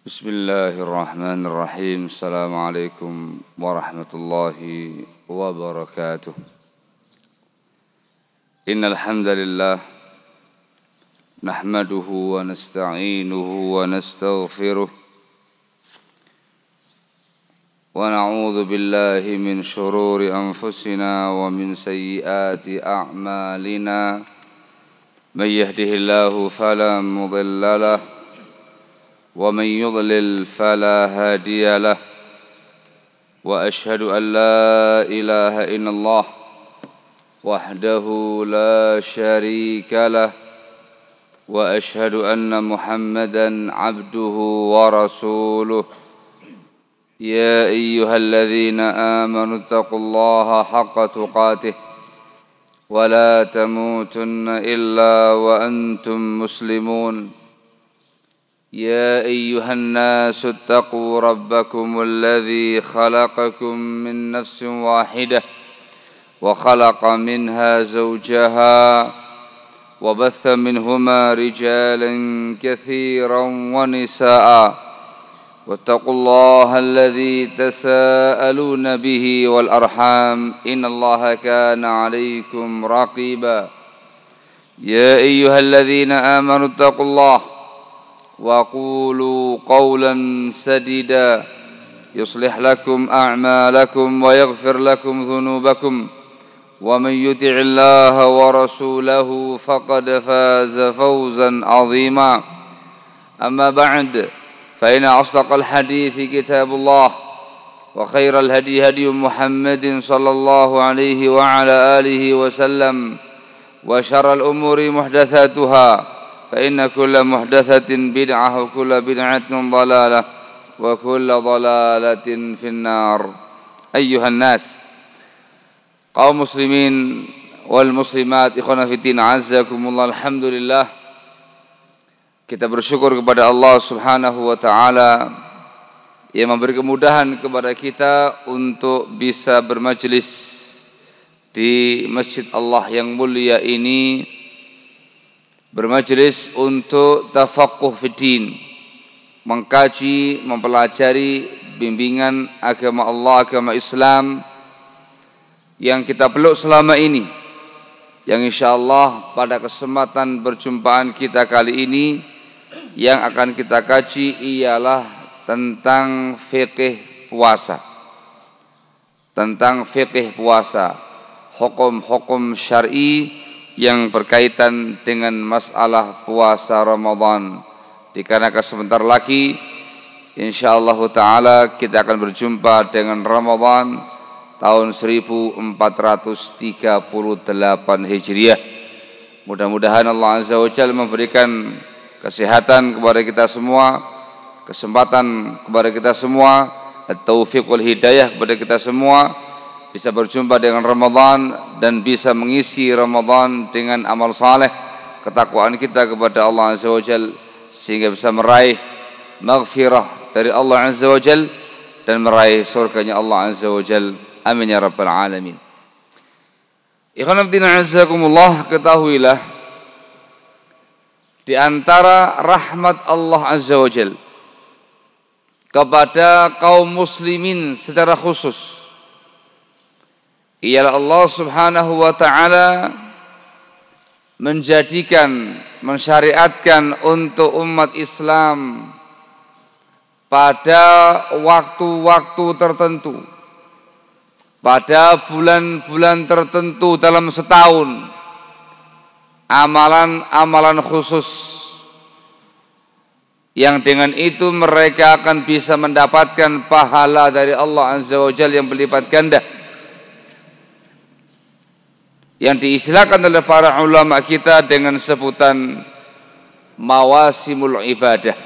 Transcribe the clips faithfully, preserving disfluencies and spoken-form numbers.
Bismillahirrahmanirrahim. Assalamualaikum warahmatullahi wabarakatuh. Innal hamdalillah nahmaduhu wa nasta'inuhu wa nastaghfiruh wa na'udzu billahi min shururi anfusina wa min sayyiati a'malina. May yahdihillahu fala mudilla lahu ومن يضلل فلا هادي له وأشهد أن لا إله إلا الله وحده لا شريك له وأشهد أن محمدا عبده ورسوله يا أيها الذين آمنوا اتقوا الله حق تقاته ولا تموتن إلا وأنتم مسلمون يا أيها الناس اتقوا ربكم الذي خلقكم من نفس واحدة وخلق منها زوجها وبث منهما رجالا كثيرا ونساء واتقوا الله الذي تساءلون به والأرحام إن الله كان عليكم رقيبا يا أيها الذين آمنوا اتقوا الله وقولوا قولا سديدا يصلح لكم أعمالكم ويغفر لكم ذنوبكم ومن يطع الله ورسوله فقد فاز فوزا عظيما أما بعد فإن أصدق الحديث كتاب الله وخير الهدي هدي محمد صلى الله عليه وعلى آله وسلم وشر الأمور محدثاتها فإن كل محدثة بدعة وكل بدعة ضلالة وكل ضلالة في النار أيها الناس kaum muslimin wal muslimat ikhwana fiddin azzakumullah. Alhamdulillah, kita bersyukur kepada Allah Subhanahu wa taala yang memberi kemudahan kepada kita untuk bisa bermajlis di Masjid Allah yang mulia ini, bermajlis untuk tafaqquh fiddin, mengkaji, mempelajari bimbingan agama Allah, agama Islam yang kita peluk selama ini, yang insyaallah pada kesempatan perjumpaan kita kali ini yang akan kita kaji ialah tentang fikih puasa, tentang fikih puasa, hukum-hukum syar'i yang berkaitan dengan masalah puasa Ramadan. Dikarenakan sebentar lagi insyaallah taala kita akan berjumpa dengan Ramadan tahun seribu empat ratus tiga puluh delapan Hijriah. Mudah-mudahan Allah Azza wa Jalla memberikan kesehatan kepada kita semua, kesempatan kepada kita semua, at-taufiq wal hidayah kepada kita semua, bisa berjumpa dengan Ramadan dan bisa mengisi Ramadan dengan amal saleh, ketakwaan kita kepada Allah Azza wa Jalla, sehingga bisa meraih maghfirah dari Allah Azza wa Jalla dan meraih surganya Allah Azza wa Jalla. Amin ya rabbal alamin. Ikhwan fillah azzakumullah, ketahuilah di antara rahmat Allah Azza wa Jalla kepada kaum muslimin secara khusus ialah Allah Subhanahu wa taala menjadikan, mensyariatkan untuk umat Islam pada waktu-waktu tertentu, pada bulan-bulan tertentu dalam setahun, amalan-amalan khusus yang dengan itu mereka akan bisa mendapatkan pahala dari Allah Azza wa Jalla yang berlipat ganda, yang diistilahkan oleh para ulama kita dengan sebutan mawasimul ibadah.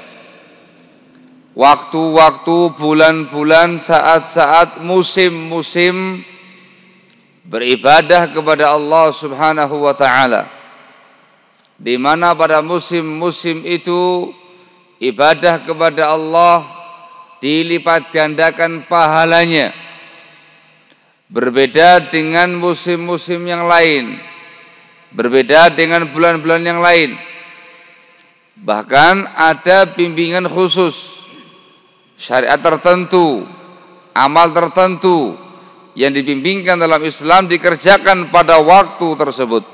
Waktu-waktu, bulan-bulan, saat-saat, musim-musim beribadah kepada Allah Subhanahu wa taala, di mana pada musim-musim itu ibadah kepada Allah dilipat gandakan pahalanya, berbeda dengan musim-musim yang lain, berbeda dengan bulan-bulan yang lain. Bahkan ada bimbingan khusus syariat tertentu, amal tertentu yang dibimbingkan dalam Islam dikerjakan pada waktu tersebut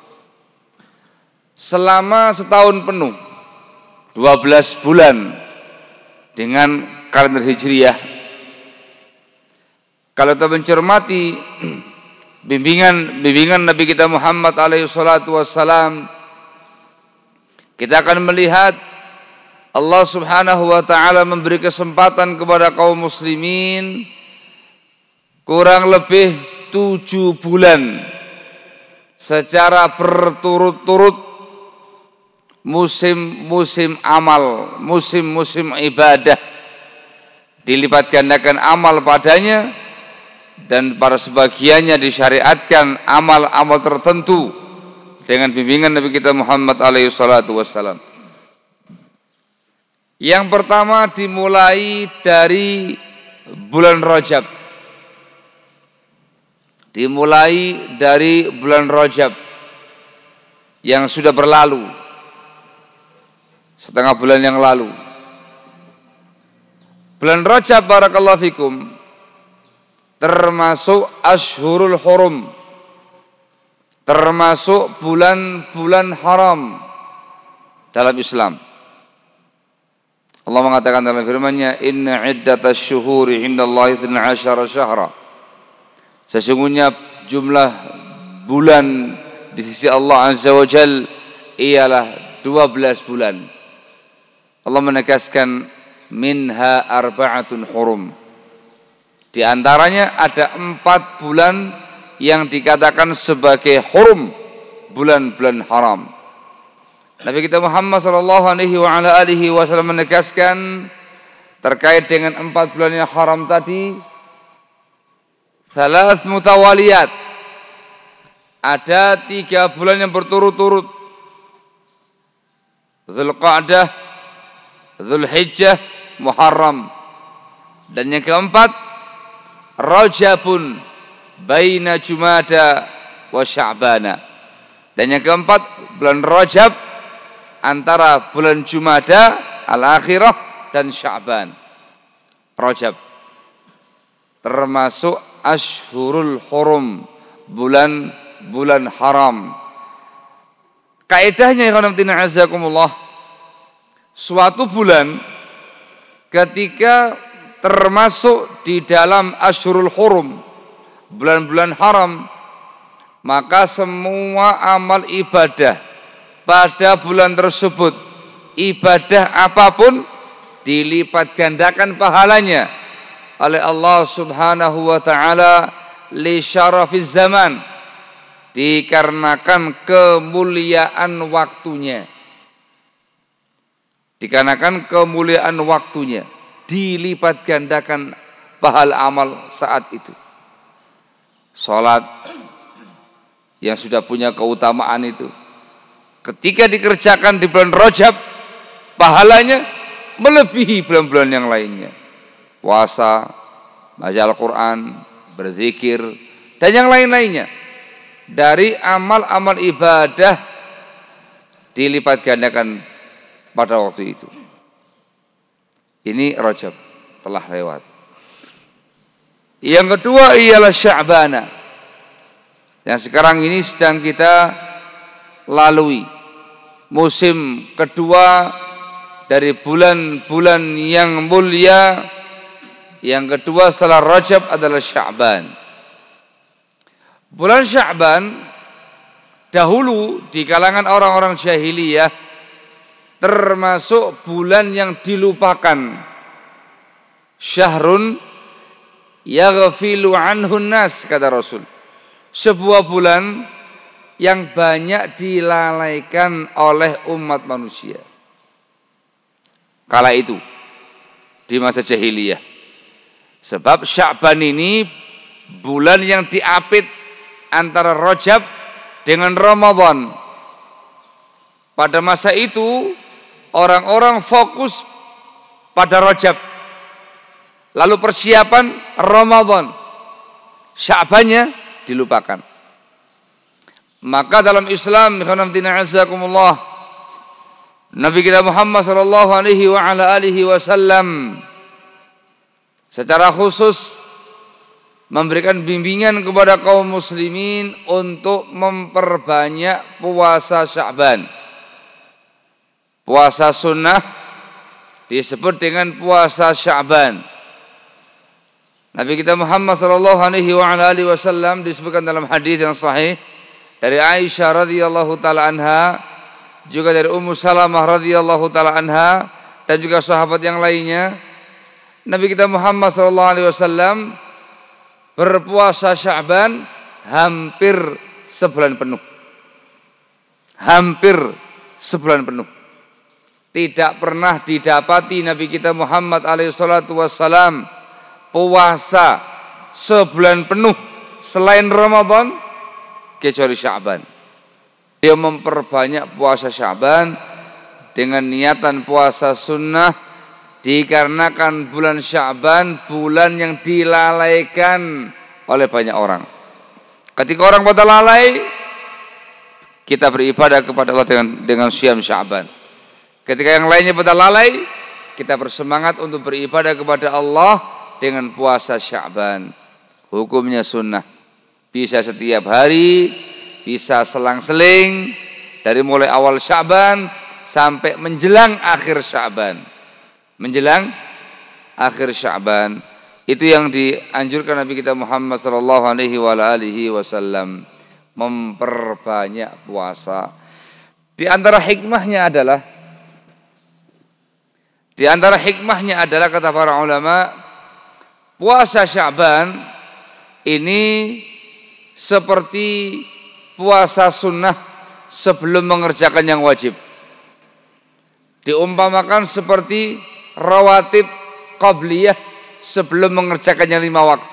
selama setahun penuh, dua belas bulan dengan kalender Hijriyah. Kalau kita mencermati bimbingan bimbingan Nabi kita Muhammad alaihi salatu wassalam, kita akan melihat Allah Subhanahu wa taala memberi kesempatan kepada kaum muslimin kurang lebih tujuh bulan secara berturut-turut, musim-musim amal, musim-musim ibadah, dilipat gandakan amal padanya, dan pada sebagiannya disyariatkan amal-amal tertentu dengan bimbingan Nabi kita Muhammad alaihi salatu wassalam. Yang pertama dimulai dari bulan Rajab. Dimulai dari bulan Rajab yang sudah berlalu, setengah bulan yang lalu. Bulan Rajab, barakallahu fikum, termasuk Ashhurul Hurum, termasuk bulan-bulan haram dalam Islam. Allah mengatakan dalam firman-Nya, "Inna iddatasy syuhuri 'indallahi tsna asyara syahra." Sesungguhnya jumlah bulan di sisi Allah Azza wa Jalla ialah dua belas bulan. Allah menegaskan minha arba'atun hurum. Di antaranya ada empat bulan yang dikatakan sebagai hurum, bulan-bulan haram. Nabi kita Muhammad sallallahu alaihi wa ala alihi wasallam menegaskan terkait dengan empat bulan yang haram tadi, salas mutawaliyat, ada tiga bulan yang berturut-turut, Dzulqa'dah, Dzulhijjah, Muharram, dan yang keempat Rajabun baina Jumada wa Sya'bana, dan yang keempat bulan Rajab antara bulan Jumada al-akhirah dan Sya'ban. Rajab termasuk Ashhurul Hurum, bulan-bulan haram. Kaidahnya ya khonamtina azakumullah, suatu bulan ketika termasuk di dalam Ashhurul Hurum, bulan-bulan haram, maka semua amal ibadah pada bulan tersebut, ibadah apapun, dilipat gandakan pahalanya oleh Allah Subhanahu wa taala li syarafiz zaman, dikarenakan kemuliaan waktunya. Dikarenakan kemuliaan waktunya, dilipat gandakan pahala amal saat itu. Salat yang sudah punya keutamaan itu, ketika dikerjakan di bulan Rajab, pahalanya melebihi bulan-bulan yang lainnya. Puasa, baca Al-Quran, berzikir, dan yang lain-lainnya dari amal-amal ibadah dilipat gandakan pada waktu itu. Ini Rajab telah lewat. Yang kedua ialah Sya'bana, yang sekarang ini sedang kita lalui. Musim kedua dari bulan-bulan yang mulia, yang kedua setelah Rajab adalah Sya'ban. Bulan Sya'ban dahulu di kalangan orang-orang jahiliyah termasuk bulan yang dilupakan. Syahrun yaghfilu anhun nas, kata Rasul. Sebuah bulan yang banyak dilalaikan oleh umat manusia kala itu di masa jahiliyah. Sebab Sya'ban ini bulan yang diapit antara Rajab dengan Ramadan. Pada masa itu orang-orang fokus pada Rajab, lalu persiapan Ramadan, Sya'bannya dilupakan. Maka dalam Islam, Nabi kita Muhammad sallallahu alaihi wa ala alihi wasallam secara khusus memberikan bimbingan kepada kaum muslimin untuk memperbanyak puasa Sya'ban. Puasa sunnah disebut dengan puasa Sya'ban. Nabi kita Muhammad sallallahu alaihi wasallam disebutkan dalam hadis yang sahih dari Aisyah radhiyallahu taala anha, juga dari Ummu Salamah radhiyallahu taala anha, dan juga sahabat yang lainnya. Nabi kita Muhammad sallallahu alaihi wasallam berpuasa Sya'ban hampir sebulan penuh. Hampir sebulan penuh. Tidak pernah didapati Nabi kita Muhammad alaihi salatu wassalam puasa sebulan penuh selain Ramadan kecuali Sya'ban. Dia memperbanyak puasa Sya'ban dengan niatan puasa sunnah, dikarenakan bulan Sya'ban bulan yang dilalaikan oleh banyak orang. Ketika orang pada lalai, kita beribadah kepada Allah dengan dengan siam Sya'ban. Ketika yang lainnya pada lalai, kita bersemangat untuk beribadah kepada Allah dengan puasa Sya'ban. Hukumnya sunnah. Bisa setiap hari, bisa selang-seling, dari mulai awal Sya'ban sampai menjelang akhir Sya'ban. Menjelang akhir Sya'ban. Itu yang dianjurkan Nabi kita Muhammad sallallahu alaihi wasallam, memperbanyak puasa. Di antara hikmahnya adalah Di antara hikmahnya adalah kata para ulama, puasa Sya'ban ini seperti puasa sunnah sebelum mengerjakan yang wajib. Diumpamakan seperti rawatib qabliyah sebelum mengerjakan yang lima waktu.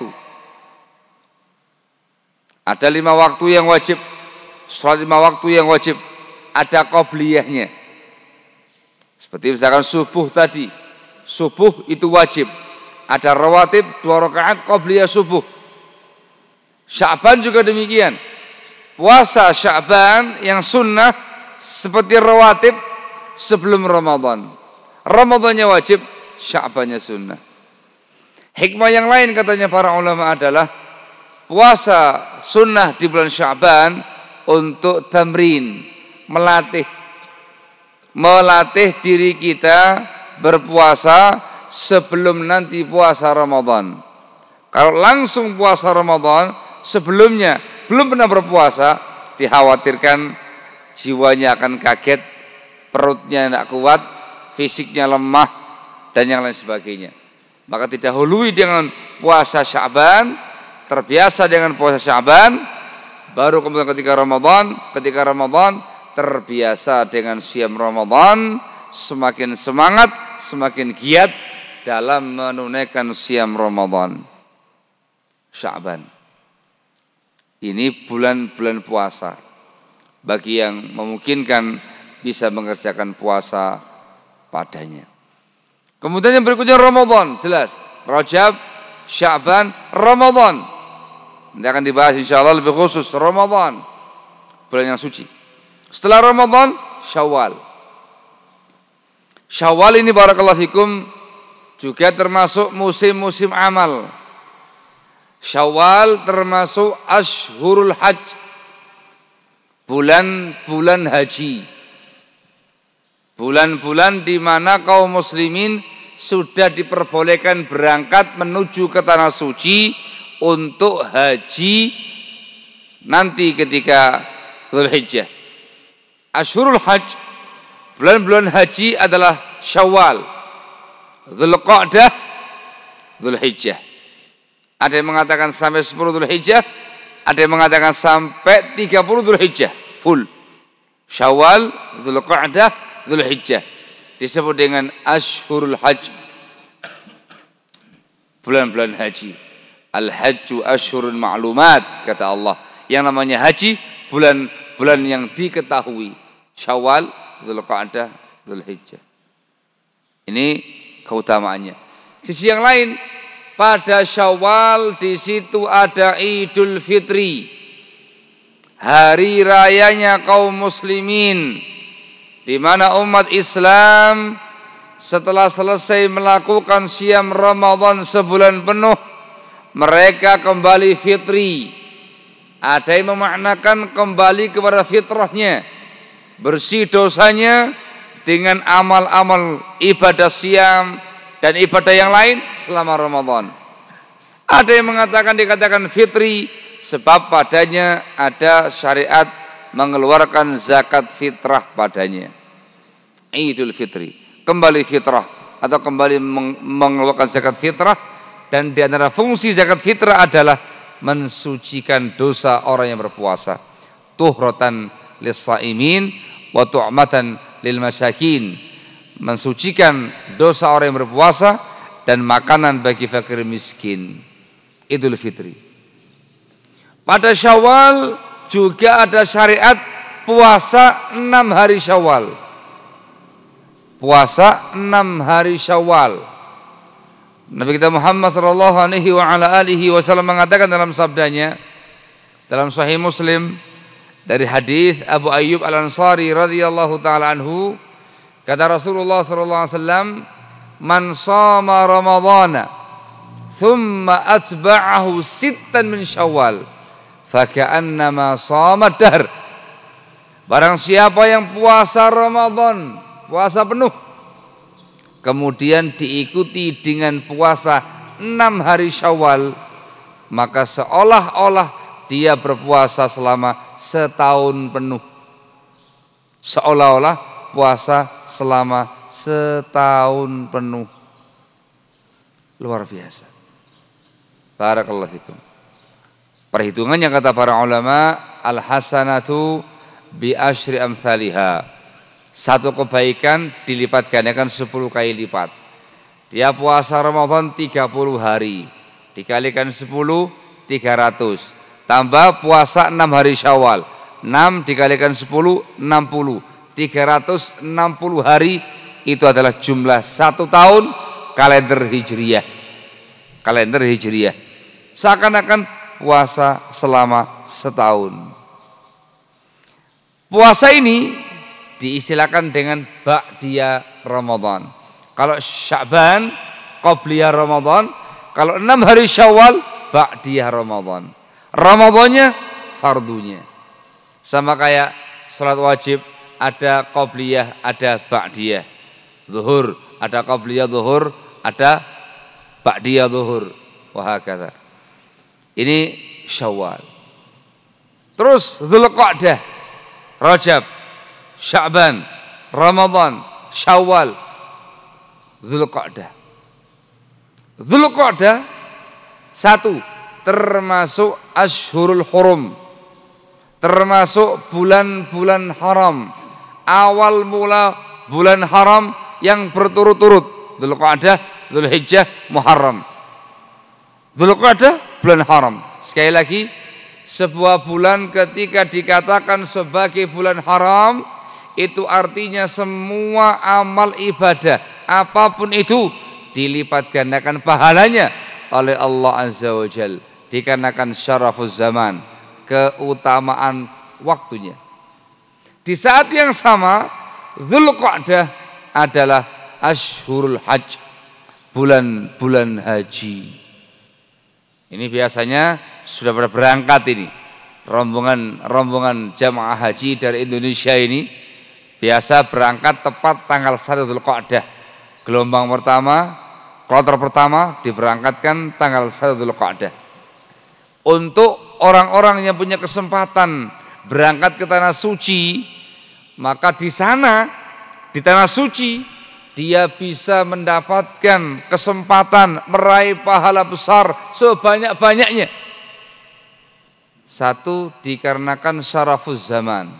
Ada lima waktu yang wajib, sholat lima waktu yang wajib, ada qabliyahnya. Seperti misalkan subuh tadi, subuh itu wajib, ada rawatib dua rakaat qabliyah subuh. Sya'ban juga demikian, puasa Sya'ban yang sunnah seperti rawatib sebelum Ramadan. Ramadannya wajib, Sya'bannya sunnah. Hikmah yang lain katanya para ulama adalah puasa sunnah di bulan Sya'ban untuk tamrin, melatih melatih diri kita berpuasa sebelum nanti puasa Ramadan. Kalau langsung puasa Ramadan, sebelumnya belum pernah berpuasa, dikhawatirkan jiwanya akan kaget, perutnya tidak kuat, fisiknya lemah, dan yang lain sebagainya. Maka didahului dengan puasa Sya'ban, terbiasa dengan puasa Sya'ban, baru kemudian ketika Ramadan, ketika Ramadan terbiasa dengan siam Ramadan, semakin semangat, semakin giat dalam menunaikan siam Ramadan. Sya'ban ini bulan-bulan puasa. Bagi yang memungkinkan bisa mengerjakan puasa padanya. Kemudian yang berikutnya Ramadan, jelas. Rajab, Sya'ban, Ramadan. Nanti akan dibahas insyaallah lebih khusus Ramadan, bulan yang suci. Setelah Ramadan, Syawal. Syawal ini barakallahu fikum juga termasuk musim-musim amal. Syawal termasuk Ashhurul Hajj, bulan-bulan haji. Bulan-bulan di mana kaum muslimin sudah diperbolehkan berangkat menuju ke tanah suci untuk haji nanti ketika Dzulhijjah. Ashhurul Hajj, bulan-bulan haji adalah Syawal, Dzulqa'dah, Dzulhijjah. Ada yang mengatakan sampai sepuluh Dzulhijjah, ada yang mengatakan sampai tiga puluh Dzulhijjah, full. Syawal, Dzulqa'dah, Dzulhijjah. Disebut dengan Ashhurul Hajj, bulan-bulan haji. Al-hajju ashhurun ma'lumat, kata Allah. Yang namanya haji, bulan-bulan yang diketahui. Syawal, Dzulqa'dah, Dzulhijjah. Ini keutamaannya. Sisi yang lain, pada Syawal di situ ada Idul Fitri, hari rayanya kaum muslimin, di mana umat Islam setelah selesai melakukan siam Ramadan sebulan penuh, mereka kembali fitri. Ada yang memaknakan kembali kepada fitrahnya, bersih dosanya dengan amal-amal ibadah siam dan ibadah yang lain selama Ramadan. Ada yang mengatakan dikatakan fitri sebab padanya ada syariat mengeluarkan zakat fitrah padanya. Idul Fitri, kembali fitrah atau kembali mengeluarkan zakat fitrah. Dan di antara fungsi zakat fitrah adalah mensucikan dosa orang yang berpuasa. Tuhratan lis-shaimin wa tu'matan lil masyakin. Mensucikan dosa orang yang berpuasa dan makanan bagi fakir miskin. Idul Fitri. Pada Syawal juga ada syariat puasa enam hari Syawal. Puasa enam hari Syawal. Nabi kita Muhammad sallallahu alaihi wa ala alihi wasallam mengatakan dalam sabdanya dalam Sahih Muslim dari hadis Abu Ayyub Al-Ansari radhiyallahu taala anhu, kata Rasulullah sallallahu alaihi wasallam, "Man shama Ramadhana thumma atba'ahu sittan min Syawal, faka'annama shama dahr." Barang siapa yang puasa Ramadan, puasa penuh, kemudian diikuti dengan puasa enam hari Syawal, maka seolah-olah dia berpuasa selama setahun penuh. Seolah-olah puasa selama setahun penuh. Luar biasa. Barakallahu fikum. Perhitungannya kata para ulama, al-hasanatu bi asyri amsalihha. Satu kebaikan dilipat gandakan sepuluh kali lipat. Dia puasa Ramadan tiga puluh hari, dikalikan sepuluh, tiga ratus. Tambah puasa enam hari Syawal, enam dikalikan sepuluh, enam puluh. tiga ratus enam puluh hari, itu adalah jumlah satu tahun kalender Hijriyah. Kalender Hijriyah. Seakan-akan puasa selama setahun. Puasa ini diistilahkan dengan ba'diyah Ramadan. Kalau Sya'ban, qabliyah Ramadan. Kalau enam hari Syawal, ba'diyah Ramadan. Ramadannya, fardunya. Sama kayak salat wajib, ada qabliyah, ada ba'diyah. Zuhur, ada qabliyah zuhur, ada ba'diyah zuhur. Wahakata. Ini Syawal. Terus Dzulqa'dah, Rajab, Sya'ban, Ramadan, Syawal, Dzulqa'dah. Dzulqa'dah satu, termasuk Ashhurul Hurum, termasuk bulan-bulan haram. Awal mula bulan haram yang berturut-turut. Dzulqa'dah, Dzulhijjah, Muharram. Dzulqa'dah bulan haram. Sekali lagi, sebuah bulan ketika dikatakan sebagai bulan haram, itu artinya semua amal ibadah apapun itu dilipat gandakan pahalanya oleh Allah Azza wa Jalla, dikarenakan syarafuz zaman, keutamaan waktunya. Di saat yang sama, Dzulqa'dah adalah Ashhurul Hajj, bulan-bulan haji. Ini biasanya sudah pada berangkat ini rombongan-rombongan jamaah haji dari Indonesia ini. Biasa berangkat tepat tanggal satu Dzulqa'dah. Gelombang pertama, kloter pertama diberangkatkan tanggal satu Dzulqa'dah. Untuk orang-orang yang punya kesempatan berangkat ke tanah suci, maka di sana, di tanah suci, dia bisa mendapatkan kesempatan meraih pahala besar sebanyak-banyaknya. Satu, dikarenakan syarafuz zaman,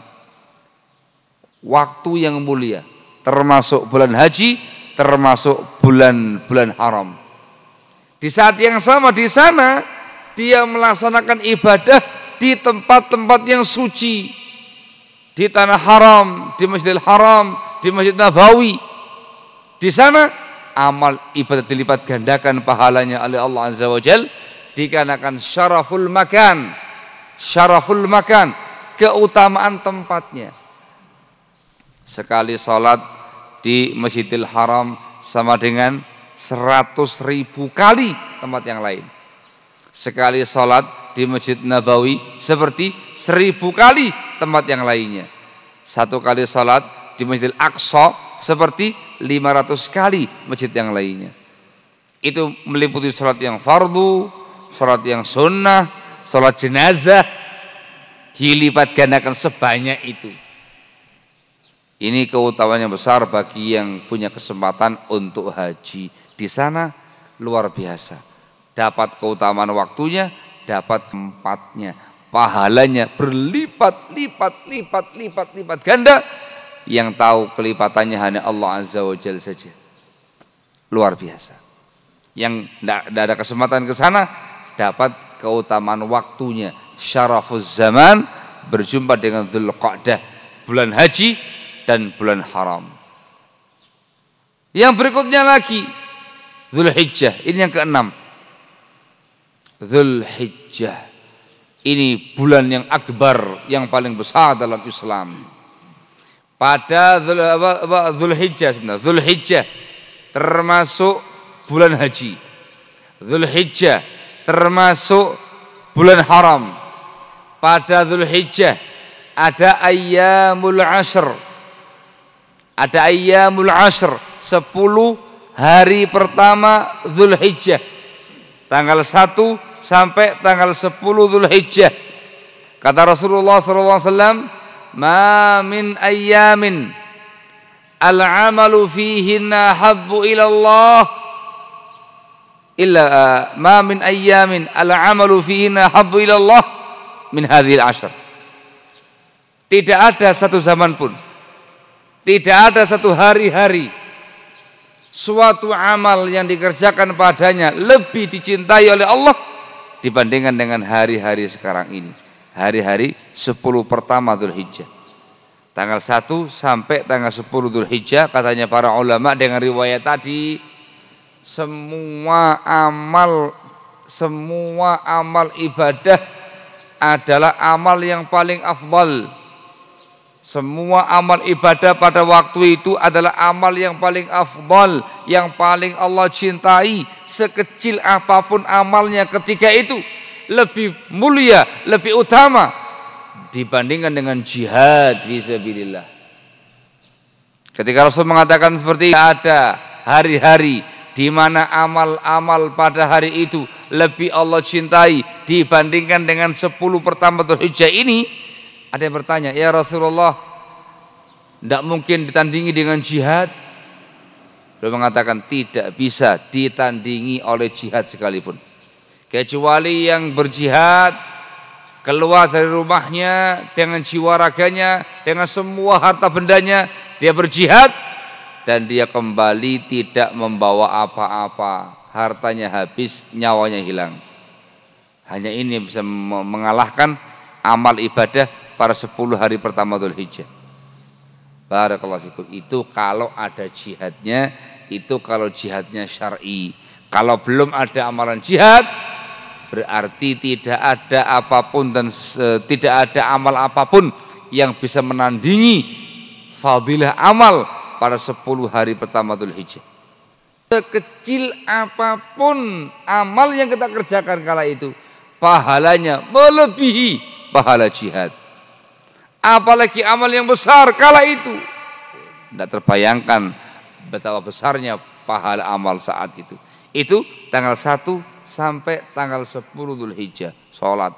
waktu yang mulia, termasuk bulan haji, termasuk bulan-bulan haram. Di saat yang sama di sana dia melaksanakan ibadah di tempat-tempat yang suci, di tanah haram, di Masjidil Haram, di Masjid Nabawi. Di sana amal ibadah dilipat gandakan pahalanya oleh Allah Azza wa Jalla, dikarenakan syaraful makan, syaraful makan, keutamaan tempatnya. Sekali sholat di Masjidil Haram sama dengan seratus ribu kali tempat yang lain. Sekali sholat di Masjid Nabawi seperti seribu kali tempat yang lainnya. Satu kali sholat di Masjidil Aqsa seperti lima ratus kali masjid yang lainnya. Itu meliputi sholat yang fardu, sholat yang sunnah, sholat jenazah, dilipat gandakan sebanyak itu. Ini keutamaan yang besar bagi yang punya kesempatan untuk haji. Di sana luar biasa. Dapat keutamaan waktunya, dapat tempatnya, pahalanya berlipat, lipat, lipat, lipat, lipat ganda. Yang tahu kelipatannya hanya Allah Azza wa Jalla saja. Luar biasa. Yang tidak ada kesempatan ke sana, dapat keutamaan waktunya. Syarafuz zaman, berjumpa dengan Dzulqa'dah, bulan haji dan bulan haram. Yang berikutnya lagi Dzulhijjah, ini yang keenam. Dzulhijjah ini bulan yang akbar, yang paling besar dalam Islam. Pada Dzulhijjah sebenarnya, Dzulhijjah termasuk bulan haji. Dzulhijjah termasuk bulan haram. Pada Dzulhijjah ada ayyamul ashr. Ada ayyamul ashr, sepuluh hari pertama Dzulhijjah. Tanggal satu sampai tanggal sepuluh Dzulhijjah. Kata Rasulullah sallallahu alaihi wasallam, "Ma min ayyamin al-'amalu fihinna habbu ila Allah illa uh, ma min ayyamin al-'amalu fihinna habbu ila Allah min hadhil ashr." Tidak ada satu zaman pun, tidak ada satu hari-hari, suatu amal yang dikerjakan padanya lebih dicintai oleh Allah dibandingkan dengan hari-hari sekarang ini. Hari-hari sepuluh pertama Dzulhijjah. Tanggal satu sampai tanggal sepuluh Dzulhijjah, katanya para ulama dengan riwayat tadi, semua amal semua amal ibadah adalah amal yang paling afdal. Semua amal ibadah pada waktu itu adalah amal yang paling afdal, yang paling Allah cintai. Sekecil apapun amalnya ketika itu, lebih mulia, lebih utama dibandingkan dengan jihad fisabilillah. Ketika Rasul mengatakan seperti itu, ada hari-hari di mana amal-amal pada hari itu lebih Allah cintai dibandingkan dengan sepuluh pertama Dzulhijjah ini. Ada yang bertanya, "Ya Rasulullah, tidak mungkin ditandingi dengan jihad?" Beliau mengatakan tidak bisa ditandingi oleh jihad sekalipun. Kecuali yang berjihad, keluar dari rumahnya dengan jiwa raganya, dengan semua harta bendanya, dia berjihad dan dia kembali tidak membawa apa-apa, hartanya habis, nyawanya hilang. Hanya ini yang bisa mengalahkan amal ibadah pada sepuluh hari pertama Dzulhijjah. Barakallahu fikum. Itu kalau ada jihadnya, itu kalau jihadnya syar'i. Kalau belum ada amalan jihad, berarti tidak ada apapun dan uh, tidak ada amal apapun yang bisa menandingi fadilah amal pada sepuluh hari pertama Dzulhijjah. Sekecil apapun amal yang kita kerjakan kala itu, pahalanya melebihi pahala jihad. Apalagi amal yang besar kala itu, tidak terbayangkan betapa besarnya pahala amal saat itu. Itu tanggal satu sampai tanggal sepuluh Dzulhijjah, sholat,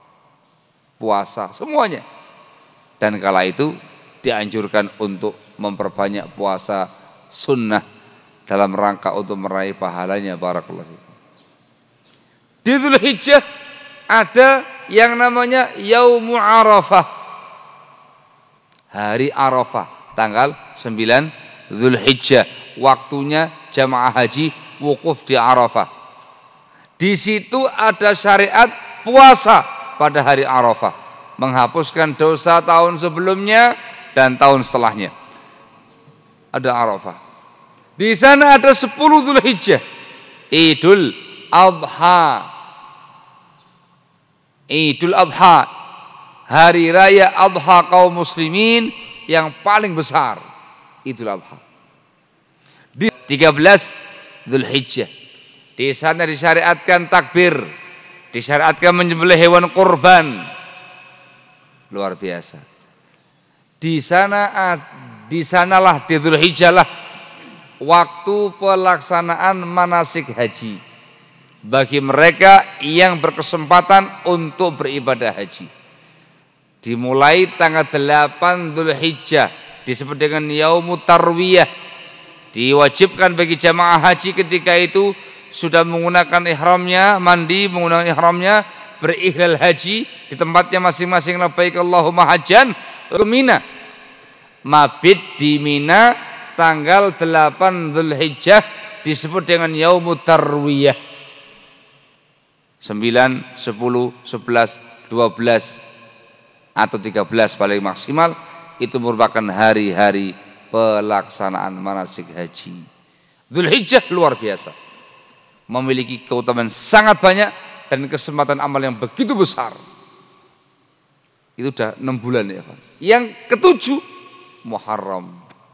puasa, semuanya. Dan kala itu dianjurkan untuk memperbanyak puasa sunnah dalam rangka untuk meraih pahalanya. Barakallahu fikum. Di Dzulhijjah ada yang namanya Yaumu Arafah, hari Arafah, tanggal sembilan Dzulhijjah. Waktunya jamaah haji wukuf di Arafah. Di situ ada syariat puasa pada hari Arafah, menghapuskan dosa tahun sebelumnya dan tahun setelahnya. Ada Arafah. Di sana ada sepuluh Dzulhijjah, Idul Adha. Idul Adha, hari raya Adha kaum muslimin yang paling besar, Idul Adha. Di tiga belas Dzulhijjah. Di sana disyariatkan takbir, disyariatkan menyembelih hewan kurban. Luar biasa. Di sana di sanalah di Dzulhijjah lah waktu pelaksanaan manasik haji bagi mereka yang berkesempatan untuk beribadah haji. Dimulai tanggal delapan Dzulhijjah disebut dengan Yaumut Tarwiyah. Diwajibkan bagi jamaah haji ketika itu sudah menggunakan ihramnya, mandi menggunakan ihramnya, berihlal haji di tempatnya masing-masing, labbaik Allahumma hajjan, ke Mina. Mabit di Mina tanggal delapan Dzulhijjah disebut dengan Yaumut Tarwiyah. sembilan, sepuluh, sebelas, dua belas atau tiga belas paling maksimal itu merupakan hari-hari pelaksanaan manasik haji. Dzulhijjah luar biasa, memiliki keutamaan sangat banyak dan kesempatan amal yang begitu besar. Itu sudah enam bulan ya Pak. Yang ketujuh Muharram.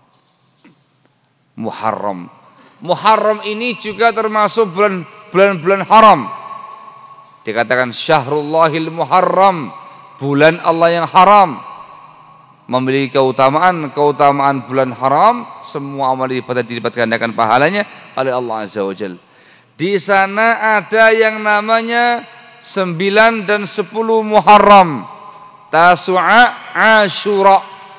Muharram. Muharram ini juga termasuk bulan bulan-bulan haram. Dikatakan Syahrullahil Muharram, bulan Allah yang haram. Memiliki keutamaan, keutamaan bulan haram, semua amal ibadah dilipat gandakan pahalanya oleh Allah Azza wa Jalla. Di sana ada yang namanya sembilan dan sepuluh Muharram, Tasu'a, Asyura.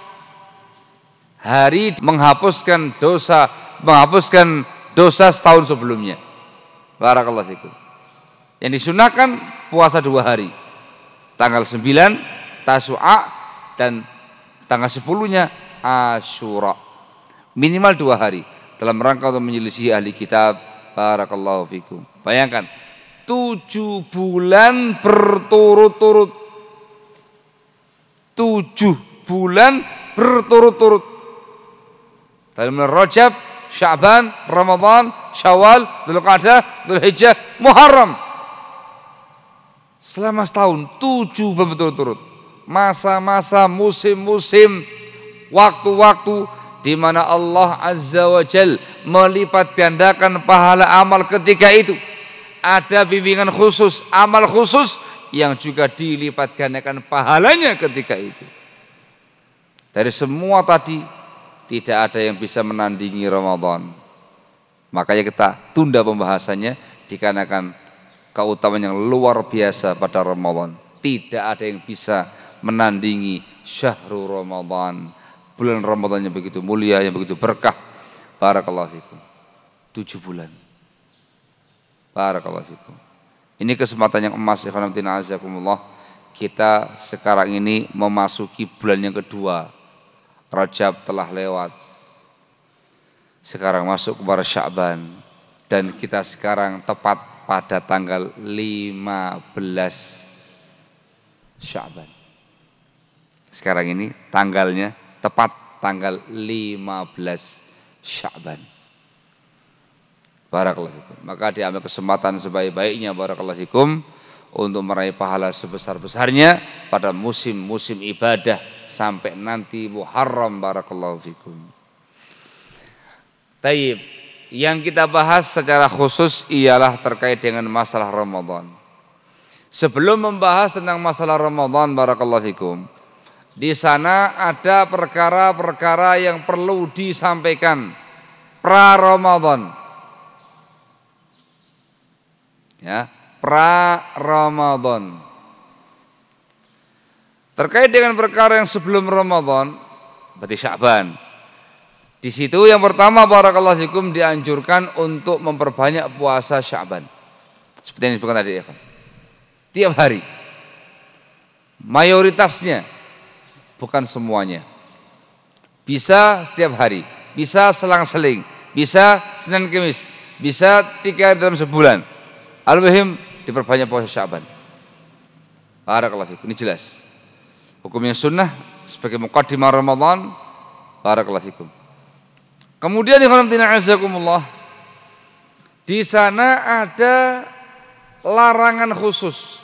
Hari menghapuskan dosa, menghapuskan dosa setahun sebelumnya. Barakallahu fikum. Yang disunahkan puasa dua hari, tanggal sembilan Tasu'a dan tanggal sepuluhnya Asyura. Minimal dua hari dalam rangka untuk menyelisih ahli kitab. Barakallahu fikum. Bayangkan tujuh bulan berturut-turut, tujuh bulan berturut-turut. Dari mulai Rajab, Sya'ban, Ramadan, Syawal, Dzulqa'dah, Dzulhijjah, Muharram. Selama setahun tujuh bulan berturut-turut. Masa-masa, musim-musim, waktu-waktu di mana Allah Azza wa Jal melipat gandakan pahala amal ketika itu. Ada bimbingan khusus, amal khusus yang juga dilipat gandakan pahalanya ketika itu. Dari semua tadi tidak ada yang bisa menandingi Ramadan. Makanya kita tunda pembahasannya dikarenakan keutamaan yang luar biasa pada Ramadan. Tidak ada yang bisa menandingi syahrul Ramadan. Bulan Ramadan yang begitu mulia, yang begitu berkah. Barakallahu fikum. Tujuh bulan. Barakallahu fikum. Ini kesempatan yang emas, ikhwan fillah azakumullah. Kita sekarang ini memasuki bulan yang kedua. Rajab telah lewat. Sekarang masuk kepada Sya'ban. Dan kita sekarang tepat pada tanggal lima belas Sya'ban. Sekarang ini tanggalnya tepat tanggal lima belas Sya'ban. Barakallahu fikum. Maka diambil kesempatan sebaik-baiknya barakallahu fikum untuk meraih pahala sebesar-besarnya pada musim-musim ibadah sampai nanti Muharram. Barakallahu fikum. Taib. Yang kita bahas secara khusus ialah terkait dengan masalah Ramadan. Sebelum membahas tentang masalah Ramadan barakallahu fikum, di sana ada perkara-perkara yang perlu disampaikan pra Ramadan. Ya, pra Ramadan. Terkait dengan perkara yang sebelum Ramadan, berarti Sya'ban. Di situ yang pertama barakallahu fikum dianjurkan untuk memperbanyak puasa Sya'ban. Seperti yang disebutkan tadi ya. Tiap hari. Mayoritasnya, bukan semuanya. Bisa setiap hari, bisa selang-seling, bisa Senin Kamis, bisa tiga hari dalam sebulan. Al-muhim diperbanyak puasa Sya'ban. Barakallahu fikum. Ini jelas. Hukumnya sunnah sebagai muqaddimah Ramadan. Barakallahu fikum. Kemudian azakumullah, di sana ada larangan khusus.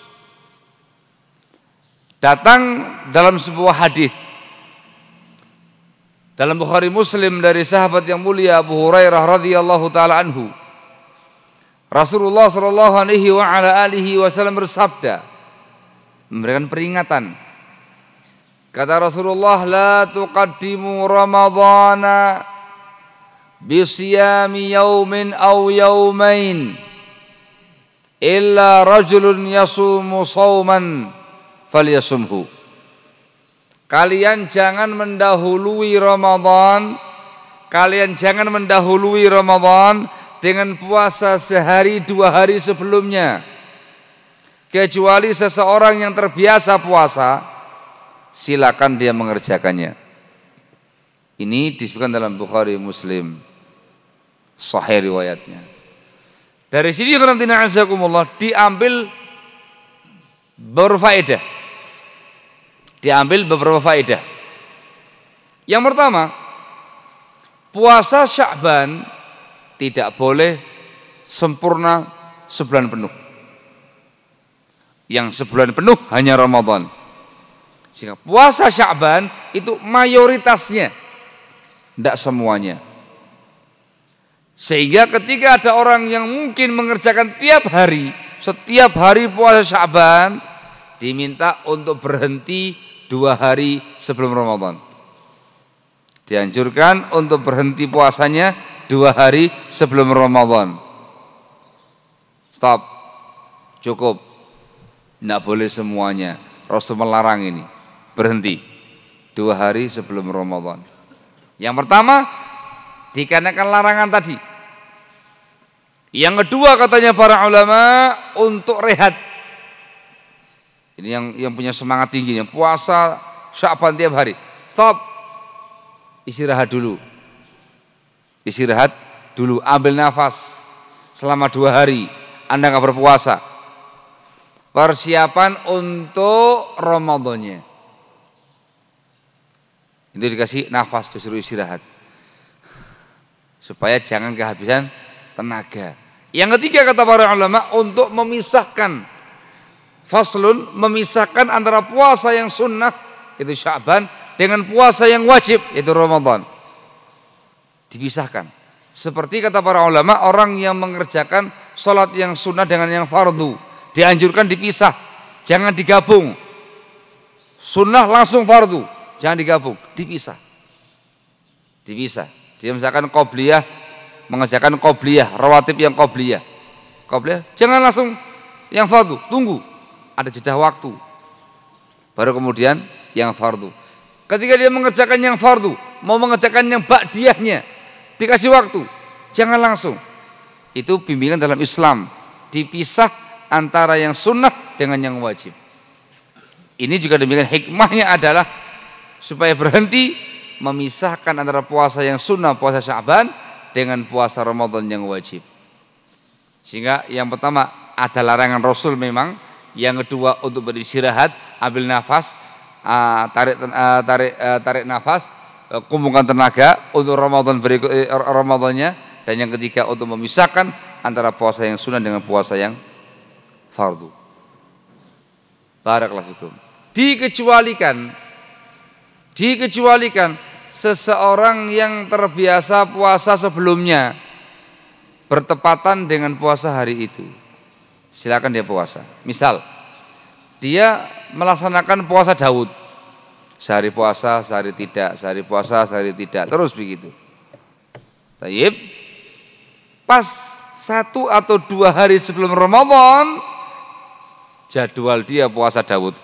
Datang dalam sebuah hadis Dalam Bukhari Muslim dari sahabat yang mulia Abu Hurairah radhiyallahu taala anhu, Rasulullah sallallahu alaihi wa ala alihi wasallam bersabda, memberikan peringatan. Kata Rasulullah, la tuqaddimu ramadhana bi siyami yaumin aw yaumain illa rajulun yasumu shauman falyasumhu. Kalian jangan mendahului Ramadan, kalian jangan mendahului Ramadan dengan puasa sehari dua hari sebelumnya. Kecuali seseorang yang terbiasa puasa, silakan dia mengerjakannya. Ini disebutkan dalam Bukhari Muslim, sahih riwayatnya. Dari sini karantina azakumullah diambil berfaedah. Diambil beberapa faedah. Yang pertama, puasa Sya'ban tidak boleh sempurna sebulan penuh. Yang sebulan penuh hanya Ramadan. Sehingga puasa Sya'ban itu mayoritasnya, tidak semuanya. Sehingga ketika ada orang yang mungkin mengerjakan tiap hari, setiap hari puasa Sya'ban, diminta untuk berhenti dua hari sebelum Ramadan. Dianjurkan untuk berhenti puasanya dua hari sebelum Ramadan. Stop, cukup, tidak boleh semuanya. Rasul melarang ini, berhenti dua hari sebelum Ramadan. Yang pertama, dikarenakan larangan tadi. Yang kedua, katanya para ulama, untuk rehat. Ini yang yang punya semangat tinggi, yang puasa Sya'ban tiap hari. Stop, istirahat dulu. Istirahat dulu, ambil nafas selama dua hari. Anda nggak berpuasa. Persiapan untuk Ramadannya. Itu dikasih nafas, disuruh istirahat. Supaya jangan kehabisan tenaga. Yang ketiga, kata para ulama, untuk memisahkan. Faslun, memisahkan antara puasa yang sunnah, itu Sya'ban, dengan puasa yang wajib, itu Ramadan. Dipisahkan. Seperti kata para ulama, orang yang mengerjakan sholat yang sunnah dengan yang fardu, dianjurkan dipisah, jangan digabung. Sunnah langsung fardu, jangan digabung, dipisah. Dipisah. Dia misalkan qobliyah, mengerjakan qobliyah, rawatib yang qobliyah. Qobliyah, jangan langsung yang fardu, tunggu. Ada jeda waktu, baru kemudian yang fardu. Ketika dia mengerjakan yang fardu, mau mengerjakan yang ba'diyahnya, dikasih waktu, jangan langsung. Itu bimbingan dalam Islam, dipisah antara yang sunnah dengan yang wajib. Ini juga demikian, hikmahnya adalah supaya berhenti memisahkan antara puasa yang sunnah, puasa Sya'ban, dengan puasa Ramadan yang wajib. Sehingga yang pertama ada larangan Rasul memang. Yang kedua, untuk beristirahat, ambil nafas, uh, tarik uh, tarik uh, tarik nafas, uh, kumpulkan tenaga untuk Ramadan berikut uh, Ramadannya. Dan yang ketiga, untuk memisahkan antara puasa yang sunnah dengan puasa yang fardu. Barakallahu fikum. Dikecualikan, dikecualikan seseorang yang terbiasa puasa sebelumnya bertepatan dengan puasa hari itu. Silakan dia puasa. Misal, dia melaksanakan puasa Daud. Sehari puasa, sehari tidak, sehari puasa, sehari tidak, terus begitu. Tayyib. Pas satu atau dua hari sebelum Ramadan, jadwal dia puasa Daud.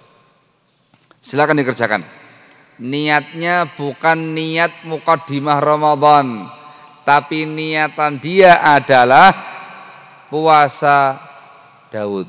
Silakan dikerjakan. Niatnya bukan niat muqaddimah Ramadan, tapi niatan dia adalah puasa Daud.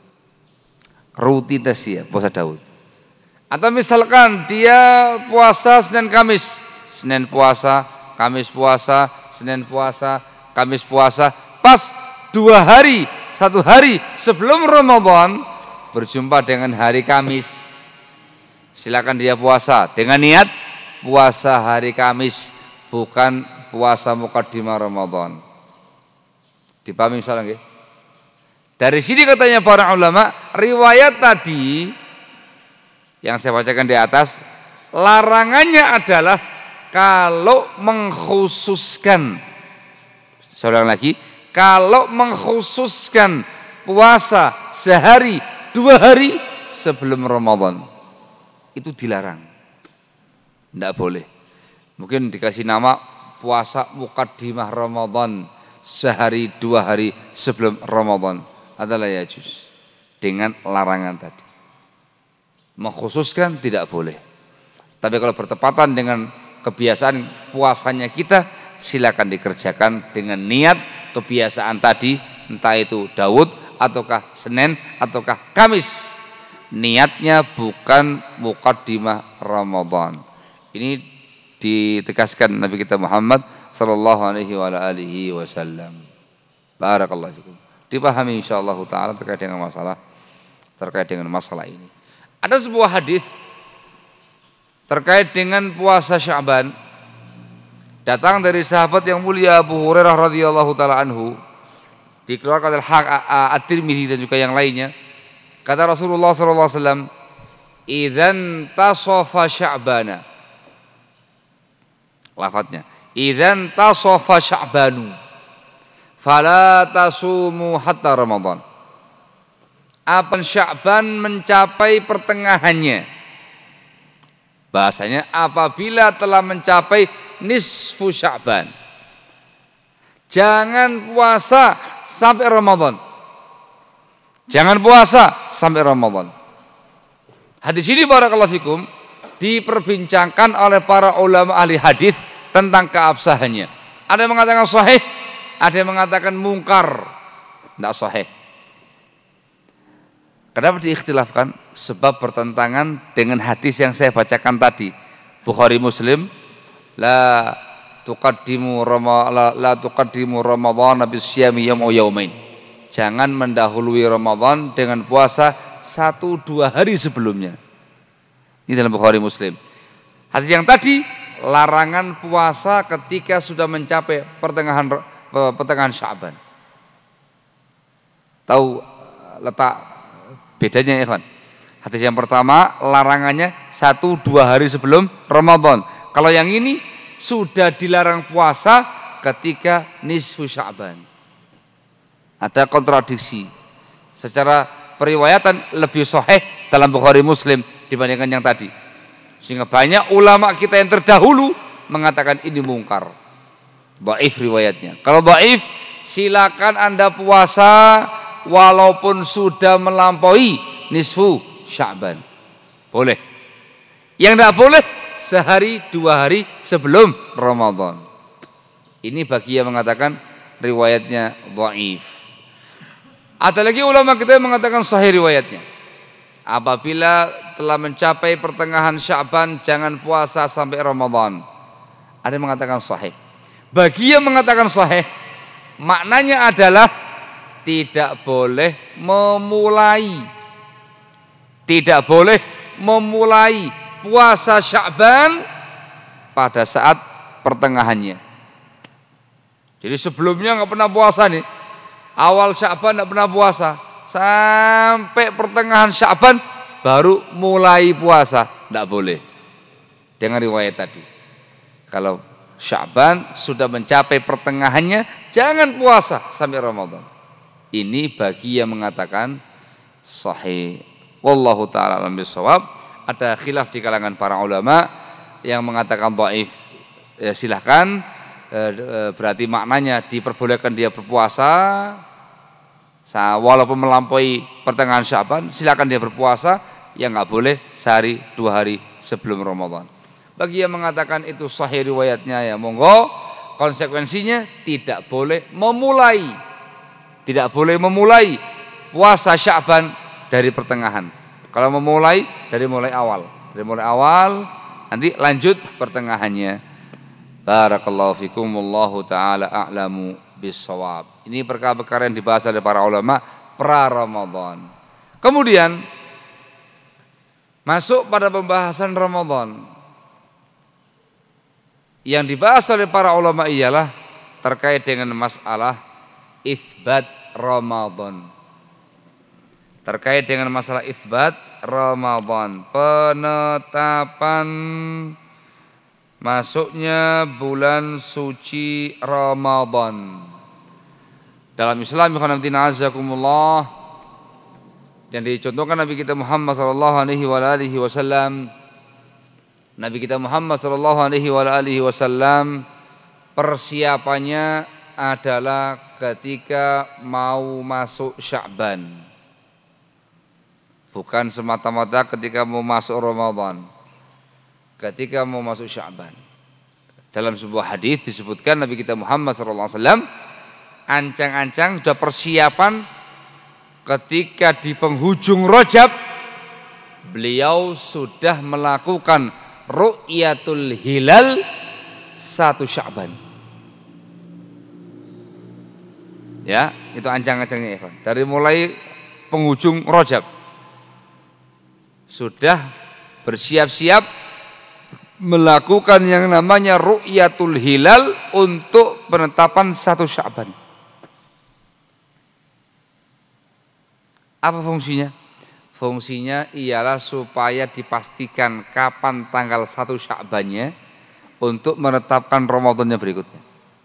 Rutinitas ya puasa Daud. Atau misalkan dia puasa Senin Kamis, Senin puasa, Kamis puasa, Senin puasa, Kamis puasa, pas dua hari, satu hari sebelum Ramadan berjumpa dengan hari Kamis, silakan dia puasa dengan niat puasa hari Kamis, bukan puasa muqaddimah Ramadan. Dipahami misalnya nggih? Dari sini katanya para ulama, riwayat tadi yang saya bacakan di atas, larangannya adalah kalau mengkhususkan, saya ulang lagi, kalau mengkhususkan puasa sehari dua hari sebelum Ramadan itu dilarang, tidak boleh. Mungkin dikasih nama puasa muqaddimah Ramadan sehari dua hari sebelum Ramadan adalah yajuz dengan larangan tadi. Mengkhususkan tidak boleh. Tapi kalau bertepatan dengan kebiasaan puasanya kita, silakan dikerjakan dengan niat kebiasaan tadi, entah itu Daud ataukah Senin ataukah Kamis. Niatnya bukan muqaddimah Ramadan. Ini ditegaskan Nabi kita Muhammad sallallahu alaihi wa alihi wasallam. Barakallahu fikum. Dipahami insyaallah taala terkait dengan masalah terkait dengan masalah ini. Ada sebuah hadis terkait dengan puasa Sya'ban datang dari sahabat yang mulia Abu Hurairah radhiyallahu taala anhu, dikeluarkan oleh At-Tirmidzi dan juga yang lainnya. Kata Rasulullah sallallahu alaihi wasallam, "Idzan tasafa Sya'bana." Lafadznya, "Idzan tasafa Sya'banu fala tasumu hatta Ramadan." Apabila Sya'ban mencapai pertengahannya, bahasanya apabila telah mencapai nisfu Sya'ban, jangan puasa sampai Ramadan. Jangan puasa sampai Ramadan. Hadis ini barakallahu fikum diperbincangkan oleh para ulama ahli hadis tentang keabsahannya. Ada yang mengatakan sahih, ada yang mengatakan mungkar, tidak sahih. Kenapa diikhtilafkan? Sebab bertentangan dengan hadis yang saya bacakan tadi. Bukhari Muslim, la tuqaddimu rama la, la tuqaddimu Ramadan bisyami yawm yawmain. Jangan mendahului Ramadan dengan puasa satu dua hari sebelumnya. Ini dalam Bukhari Muslim. Hadis yang tadi larangan puasa ketika sudah mencapai pertengahan pertengahan Sya'ban. Tahu letak bedanya ya, Ikhwan? Hadis yang pertama larangannya satu dua hari sebelum Ramadan. Kalau yang ini sudah dilarang puasa ketika nisfu Sya'ban. Ada kontradiksi. Secara periwayatan lebih sahih dalam Bukhari Muslim dibandingkan yang tadi. Sehingga banyak ulama kita yang terdahulu mengatakan ini mungkar, dhaif riwayatnya. Kalau dhaif, silakan Anda puasa walaupun sudah melampaui nisfu Sya'ban. Boleh. Yang tidak boleh sehari dua hari sebelum Ramadan. Ini bagi yang mengatakan riwayatnya dhaif. Ada lagi ulama kita yang mengatakan sahih riwayatnya. Apabila telah mencapai pertengahan Sya'ban jangan puasa sampai Ramadan. Ada yang mengatakan sahih. Bagi yang mengatakan sahih, maknanya adalah tidak boleh memulai tidak boleh memulai puasa Sya'ban pada saat pertengahannya. Jadi sebelumnya nggak pernah puasa nih, awal Sya'ban nggak pernah puasa, sampai pertengahan Sya'ban baru mulai puasa, nggak boleh. Dengan riwayat tadi, kalau Sya'ban sudah mencapai pertengahannya jangan puasa sampai Ramadan. Ini bagi yang mengatakan sahih. Wallahu ta'ala alam bisawab. Ada khilaf di kalangan para ulama yang mengatakan dhaif. Ya, silahkan, e, e, berarti maknanya diperbolehkan dia berpuasa walaupun melampaui pertengahan Sya'ban, silahkan dia berpuasa, yang nggak boleh sehari dua hari sebelum Ramadan. Bagi yang mengatakan itu sahih riwayatnya, ya monggo. Konsekuensinya tidak boleh memulai tidak boleh memulai puasa Sya'ban dari pertengahan. Kalau memulai dari mulai awal, dari mulai awal nanti lanjut pertengahannya. Barakallahu fikum, wallahu taala a'lamu bissawab. Ini perkara-perkara yang dibahas oleh para ulama pra Ramadan. Kemudian masuk pada pembahasan Ramadan. Yang dibahas oleh para ulama ialah terkait dengan masalah itsbat Ramadan. Terkait dengan masalah itsbat Ramadan, penetapan masuknya bulan suci Ramadan. Dalam Islam, azakumullah, yang dicontohkan Nabi kita Muhammad sallallahu alaihi wasallam, Nabi kita Muhammad sallallahu alaihi wasallam persiapannya adalah ketika mau masuk Sya'ban, bukan semata-mata ketika mau masuk Ramadan, ketika mau masuk Sya'ban. Dalam sebuah hadis disebutkan Nabi kita Muhammad sallallahu alaihi wasallam ancang-ancang sudah persiapan ketika di penghujung Rajab beliau sudah melakukan ru'yatul hilal satu Sya'ban. Ya, itu ancang-ancangnya ya. Dari mulai penghujung Rajab sudah bersiap-siap melakukan yang namanya ru'yatul hilal untuk penetapan satu Sya'ban. Apa fungsinya? Fungsinya ialah supaya dipastikan kapan tanggal satu Sya'bannya untuk menetapkan Ramadannya berikutnya.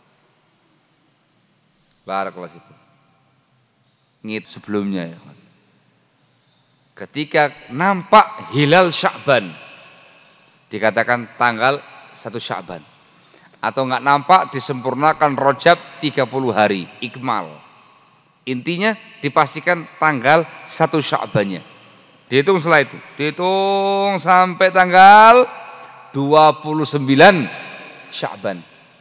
Barakallahu fikum. Ngit sebelumnya ya. Ketika nampak hilal Sya'ban dikatakan tanggal satu Sya'ban. Atau enggak nampak disempurnakan Rajab tiga puluh hari ikmal. Intinya dipastikan tanggal satu Sya'bannya. Dihitung setelah itu, dihitung sampai tanggal dua puluh sembilan Sya'ban.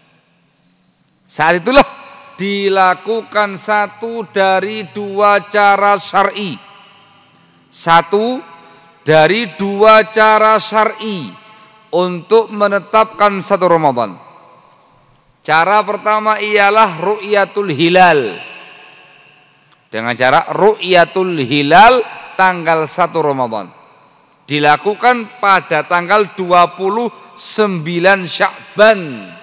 Saat itulah dilakukan satu dari dua cara syar'i. Satu dari dua cara syar'i untuk menetapkan satu Ramadan. Cara pertama ialah ru'yatul hilal. Dengan cara ru'yatul hilal tanggal satu Ramadan. Dilakukan pada tanggal dua puluh sembilan Sya'ban.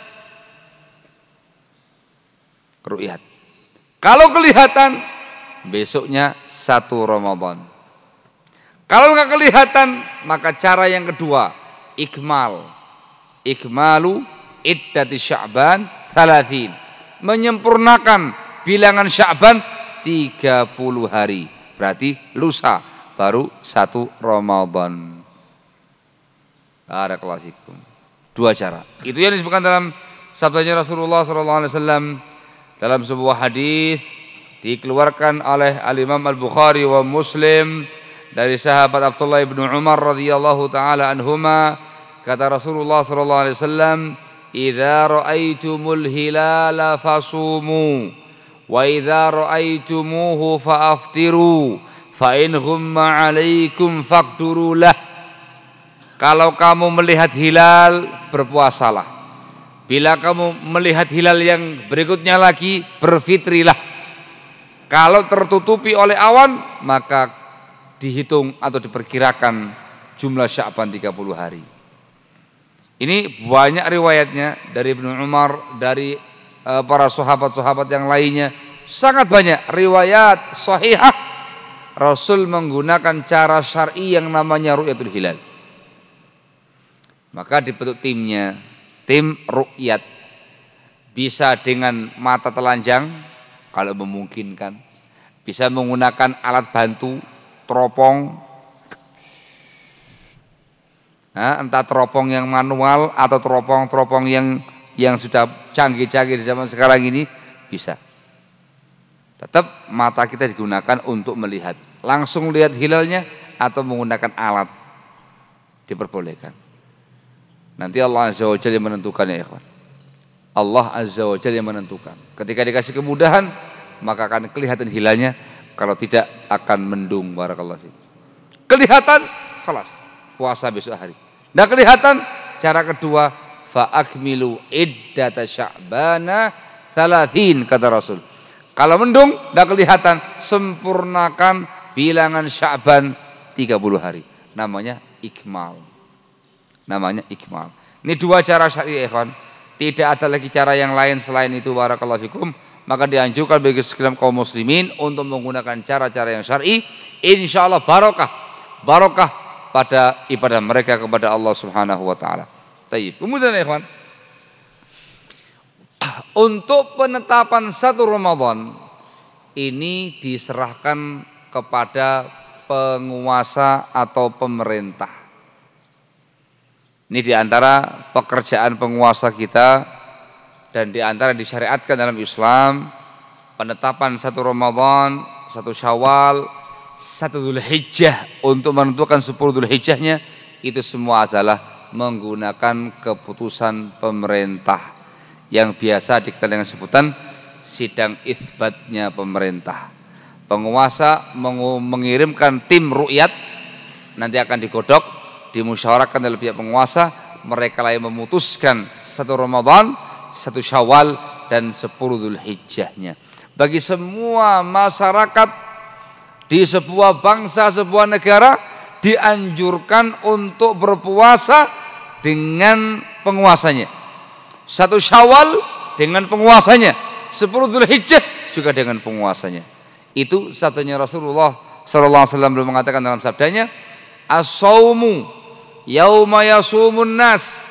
Ru'yat. Kalau kelihatan, besoknya satu Ramadan. Kalau enggak kelihatan, maka cara yang kedua, ikmal. Ikmalu iddati Sya'ban thalathin. Menyempurnakan bilangan Sya'ban tiga puluh hari. Berarti lusa baru satu Ramadan. Barakallahu fikum. Dua cara. Itu yang disebutkan dalam sabdanya Rasulullah sallallahu alaihi wasallam dalam sebuah hadis dikeluarkan oleh Al-Imam Al-Bukhari wa Muslim dari sahabat Abdullah bin Umar radhiyallahu taala anhuma, kata Rasulullah sallallahu alaihi wasallam, "Idza ra'aitumul hilala fasumu wa idza ra'aitumuhu fa'aftiru fa in ghumma 'alaikum faqduru lah." Kalau kamu melihat hilal, berpuasalah. Bila kamu melihat hilal yang berikutnya lagi, berfitrilah. Kalau tertutupi oleh awan, maka dihitung atau diperkirakan jumlah Sya'ban tiga puluh hari. Ini banyak riwayatnya dari Ibnu Umar, dari uh, para sahabat-sahabat yang lainnya. Sangat banyak riwayat sahihah Rasul menggunakan cara syar'i yang namanya ru'yatul hilal. Maka dibentuk timnya, tim ru'yat. Bisa dengan mata telanjang kalau memungkinkan, bisa menggunakan alat bantu, teropong, nah, entah teropong yang manual atau teropong-teropong yang yang sudah canggih-canggih di zaman sekarang ini, bisa. Tetap mata kita digunakan untuk melihat, langsung lihat hilalnya atau menggunakan alat, diperbolehkan. Nanti Allah Azza wa Jalla yang menentukan ya ikhwan. Allah Azza wa Jalla yang menentukan. Ketika dikasih kemudahan, maka akan kelihatan hilalnya. Kalau tidak akan mendung. Barakallahu fiik. Kelihatan, khalas, puasa besok hari. Nah, kelihatan, cara kedua, fa akmilu iddata sya'bana thalathin, kata Rasul. Kalau mendung, tidak kelihatan, sempurnakan bilangan Sya'ban tiga puluh hari. Namanya ikmal. Namanya ikmal. Ini dua cara syar'i ya ikhwan. Tidak ada lagi cara yang lain selain itu. Barakallahu fikum. Maka dianjurkan bagi sekalian kaum muslimin untuk menggunakan cara-cara yang syar'i. Insyaallah barokah. Barokah pada ibadah mereka kepada Allah Subhanahu wa taala. Taib. Kemudian ya ikhwan, untuk penetapan satu Ramadan ini diserahkan kepada penguasa atau pemerintah. Ini diantara pekerjaan penguasa kita dan diantara disyariatkan dalam Islam, penetapan satu Ramadan, satu Syawal, satu Dzulhijjah untuk menentukan sepuluh Dzulhijjahnya, itu semua adalah menggunakan keputusan pemerintah yang biasa dikenal dengan sebutan sidang itsbatnya pemerintah. Penguasa mengirimkan tim ru'yat, nanti akan digodok, dimusyawarahkan oleh pihak penguasa, mereka lah yang memutuskan satu Ramadan, satu Syawal, dan sepuluh Dzulhijjahnya. Bagi semua masyarakat di sebuah bangsa, sebuah negara, dianjurkan untuk berpuasa dengan penguasanya. Satu Syawal dengan penguasanya, sepuluh Dzulhijjah juga dengan penguasanya. Itu satunya Rasulullah sallallahu alaihi wasallam belum mengatakan dalam sabdanya, as-saumu yauma yasumun nas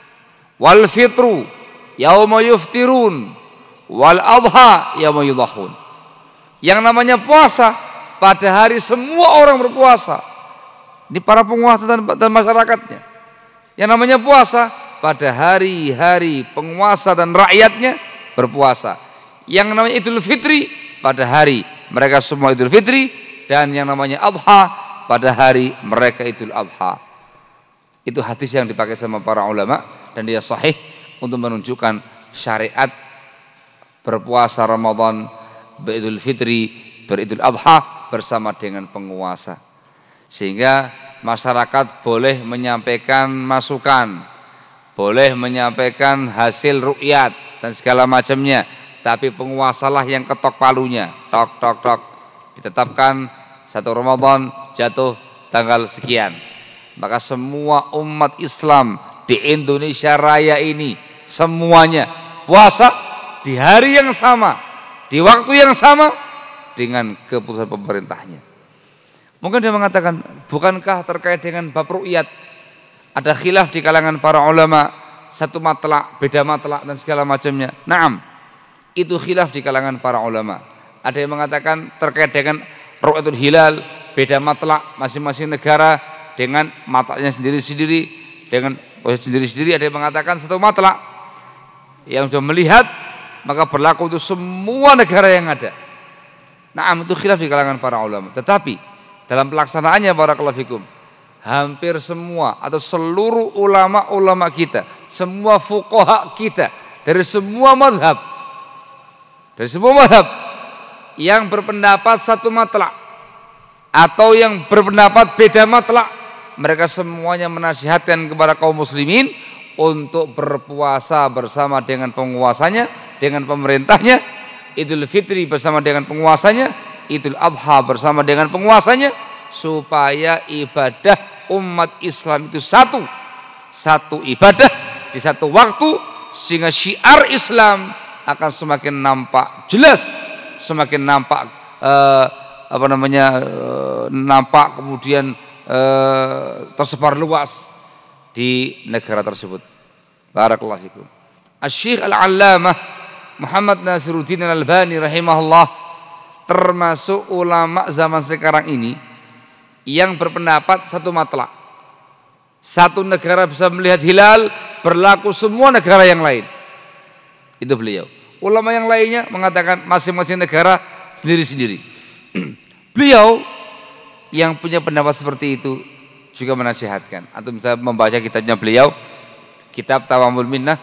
wal fitru yauma yuftirun wal adha yauma yudhahun. Yang namanya puasa pada hari semua orang berpuasa. Ini para penguasa dan, dan masyarakatnya. Yang namanya puasa pada hari-hari penguasa dan rakyatnya berpuasa. Yang namanya Idul Fitri pada hari mereka semua Idul Fitri, dan yang namanya Adha pada hari mereka Idul Adha. Itu hadis yang dipakai sama para ulama dan dia sahih untuk menunjukkan syariat berpuasa Ramadan, beridul Fitri, beridul Adha bersama dengan penguasa. Sehingga masyarakat boleh menyampaikan masukan, boleh menyampaikan hasil ru'yat dan segala macamnya, tapi penguasalah yang ketok palunya, tok tok tok, ditetapkan satu Ramadan jatuh tanggal sekian. Maka semua umat Islam di Indonesia Raya ini semuanya puasa di hari yang sama, di waktu yang sama dengan keputusan pemerintahnya. Mungkin dia mengatakan, bukankah terkait dengan bab ru'yat ada khilaf di kalangan para ulama, satu matlak, beda matlak dan segala macamnya. Naam, itu khilaf di kalangan para ulama. Ada yang mengatakan terkait dengan ru'yatul hilal, beda matlak masing-masing negara dengan matlaknya sendiri-sendiri, dengan posisi sendiri-sendiri. Ada yang mengatakan satu matlak yang sudah melihat maka berlaku untuk semua negara yang ada. Naam, itu khilaf di kalangan para ulama. Tetapi dalam pelaksanaannya barakallahu fikum, hampir semua atau seluruh ulama-ulama kita, semua fuqaha kita dari semua mazhab, dari semua mazhab yang berpendapat satu matlak atau yang berpendapat beda matlak, mereka semuanya menasihatkan kepada kaum muslimin untuk berpuasa bersama dengan penguasanya, dengan pemerintahnya, Idul Fitri bersama dengan penguasanya, Idul Adha bersama dengan penguasanya, supaya ibadah umat Islam itu satu, satu ibadah di satu waktu, sehingga syiar Islam akan semakin nampak jelas, semakin nampak eh, apa namanya eh, nampak kemudian eh, tersebar luas di negara tersebut. Barakallahu fikum. Asy-Syaikh Al-Allamah Muhammad Nasiruddin Al-Albani rahimahullah termasuk ulama zaman sekarang ini yang berpendapat satu matlak, satu negara bisa melihat hilal, berlaku semua negara yang lain. Itu beliau. Ulama yang lainnya mengatakan masing-masing negara sendiri-sendiri. Beliau yang punya pendapat seperti itu juga menasihatkan. Antum bisa membaca kitabnya beliau, kitab Tawamul Minnah.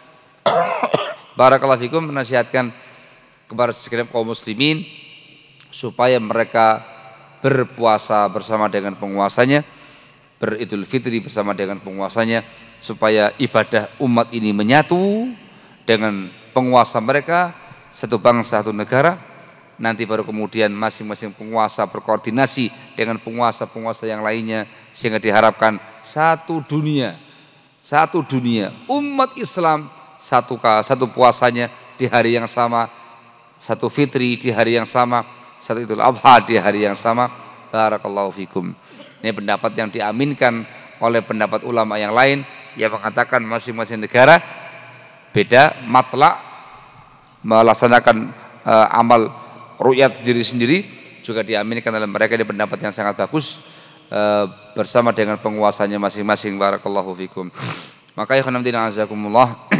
Barakallahu fikum, menasihatkan kepada segenap kaum muslimin supaya mereka berpuasa bersama dengan penguasanya, beridul fitri bersama dengan penguasanya, supaya ibadah umat ini menyatu dengan penguasa mereka, satu bangsa, satu negara. Nanti baru kemudian masing-masing penguasa berkoordinasi dengan penguasa-penguasa yang lainnya, sehingga diharapkan satu dunia, satu dunia umat Islam, satu satu puasanya di hari yang sama, satu fitri di hari yang sama, satu Idul Adha di hari yang sama. Barakallahu fikum. Ini pendapat yang diaminkan oleh pendapat ulama yang lain yang mengatakan masing-masing negara beda matlak melaksanakan uh, amal ru'yat sendiri-sendiri, juga diaminkan oleh mereka di pendapat yang sangat bagus uh, bersama dengan penguasanya masing-masing. Barakallahu fikum. Maka ya khonamdina azakumullah,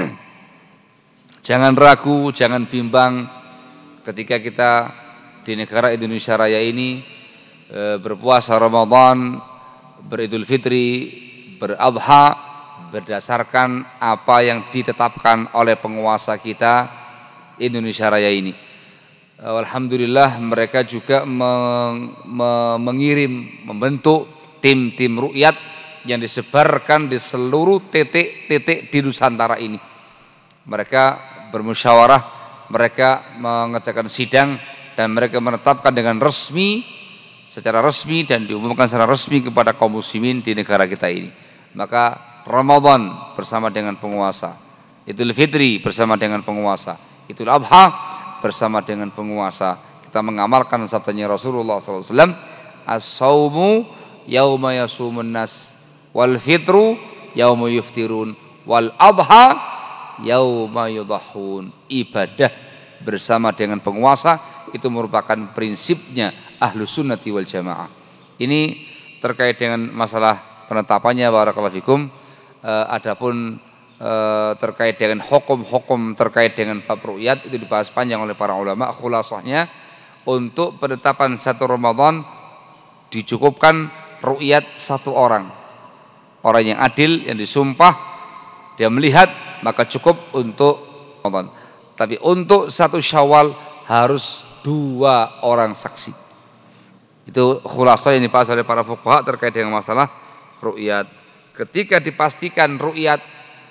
jangan ragu, jangan bimbang ketika kita di negara Indonesia Raya ini uh, berpuasa Ramadan, beridul fitri, beradha berdasarkan apa yang ditetapkan oleh penguasa kita Indonesia Raya ini. Alhamdulillah mereka juga meng, me, mengirim, membentuk tim-tim ru'yat yang disebarkan di seluruh titik-titik di Nusantara ini. Mereka bermusyawarah, mereka mengadakan sidang, dan mereka menetapkan dengan resmi, secara resmi dan diumumkan secara resmi kepada kaum muslimin di negara kita ini. Maka Ramadan bersama dengan penguasa, Idul Fitri bersama dengan penguasa, Idul Adha bersama dengan penguasa. Kita mengamalkan sabdanya Rasulullah sallallahu alaihi wasallam, as-saumu yauma yasumun nas, wal fitru yauma yuftirun, wal adha yauma yudhahun. Ibadah bersama dengan penguasa itu merupakan prinsipnya Ahlus Sunnati wal Jamaah. Ini terkait dengan masalah penetapannya. Barakallahu fikum. Uh, adapun uh, terkait dengan hukum-hukum terkait dengan bab ru'yat itu dibahas panjang oleh para ulama. Khulasahnya, untuk penetapan satu Ramadan dicukupkan ru'yat satu orang, orang yang adil, yang disumpah, dia melihat, maka cukup untuk Ramadan. Tapi untuk satu Syawal harus dua orang saksi. Itu khulasah yang dibahas oleh para fuqaha terkait dengan masalah ru'yat. Ketika dipastikan ru'yat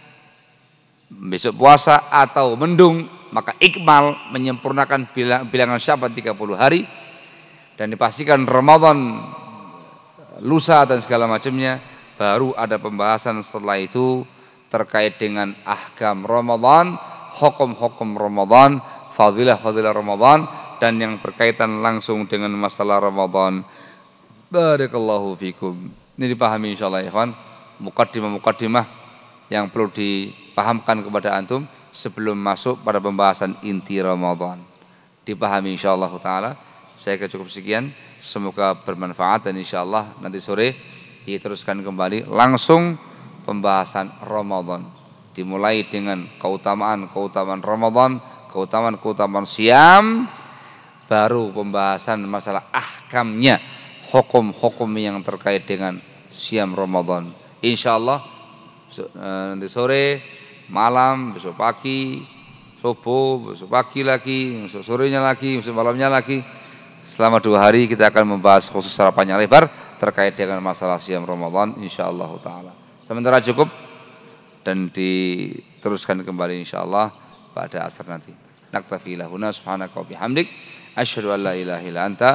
besok puasa atau mendung, maka ikmal menyempurnakan bilang, bilangan Syaban tiga puluh hari, dan dipastikan Ramadan lusa dan segala macamnya, baru ada pembahasan setelah itu terkait dengan ahkam Ramadan, hukum-hukum Ramadan, fadilah-fadilah Ramadan, dan yang berkaitan langsung dengan masalah Ramadan. Barakallahu fikum. Ini dipahami insyaallah ya ikhwan, mukaddimah-mukaddimah yang perlu dipahamkan kepada antum sebelum masuk pada pembahasan inti Ramadan. Dipahami insyaallah taala. Saya cukup sekian, semoga bermanfaat, dan insyaallah nanti sore diteruskan kembali langsung pembahasan Ramadan. Dimulai dengan keutamaan-keutamaan Ramadan, keutamaan-keutamaan siam, baru pembahasan masalah ahkamnya, hukum-hukum yang terkait dengan siam Ramadan. Insyaallah nanti sore, malam, besok pagi, subuh, besok pagi lagi, besok sorenya lagi, besok malamnya lagi. Selama dua hari kita akan membahas khusus secara panjang lebar terkait dengan masalah siam Ramadan insyaallah taala. Sementara cukup, dan diteruskan kembali insyaallah pada asar nanti. Naktafi lahuna subhanaka wa bihamdik asyhadu an la ilaha illa anta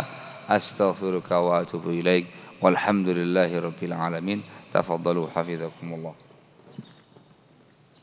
astaghfiruka wa atubu ilaik. Walhamdulillahi rabbil alamin. Tafaddalu hafizakumullah.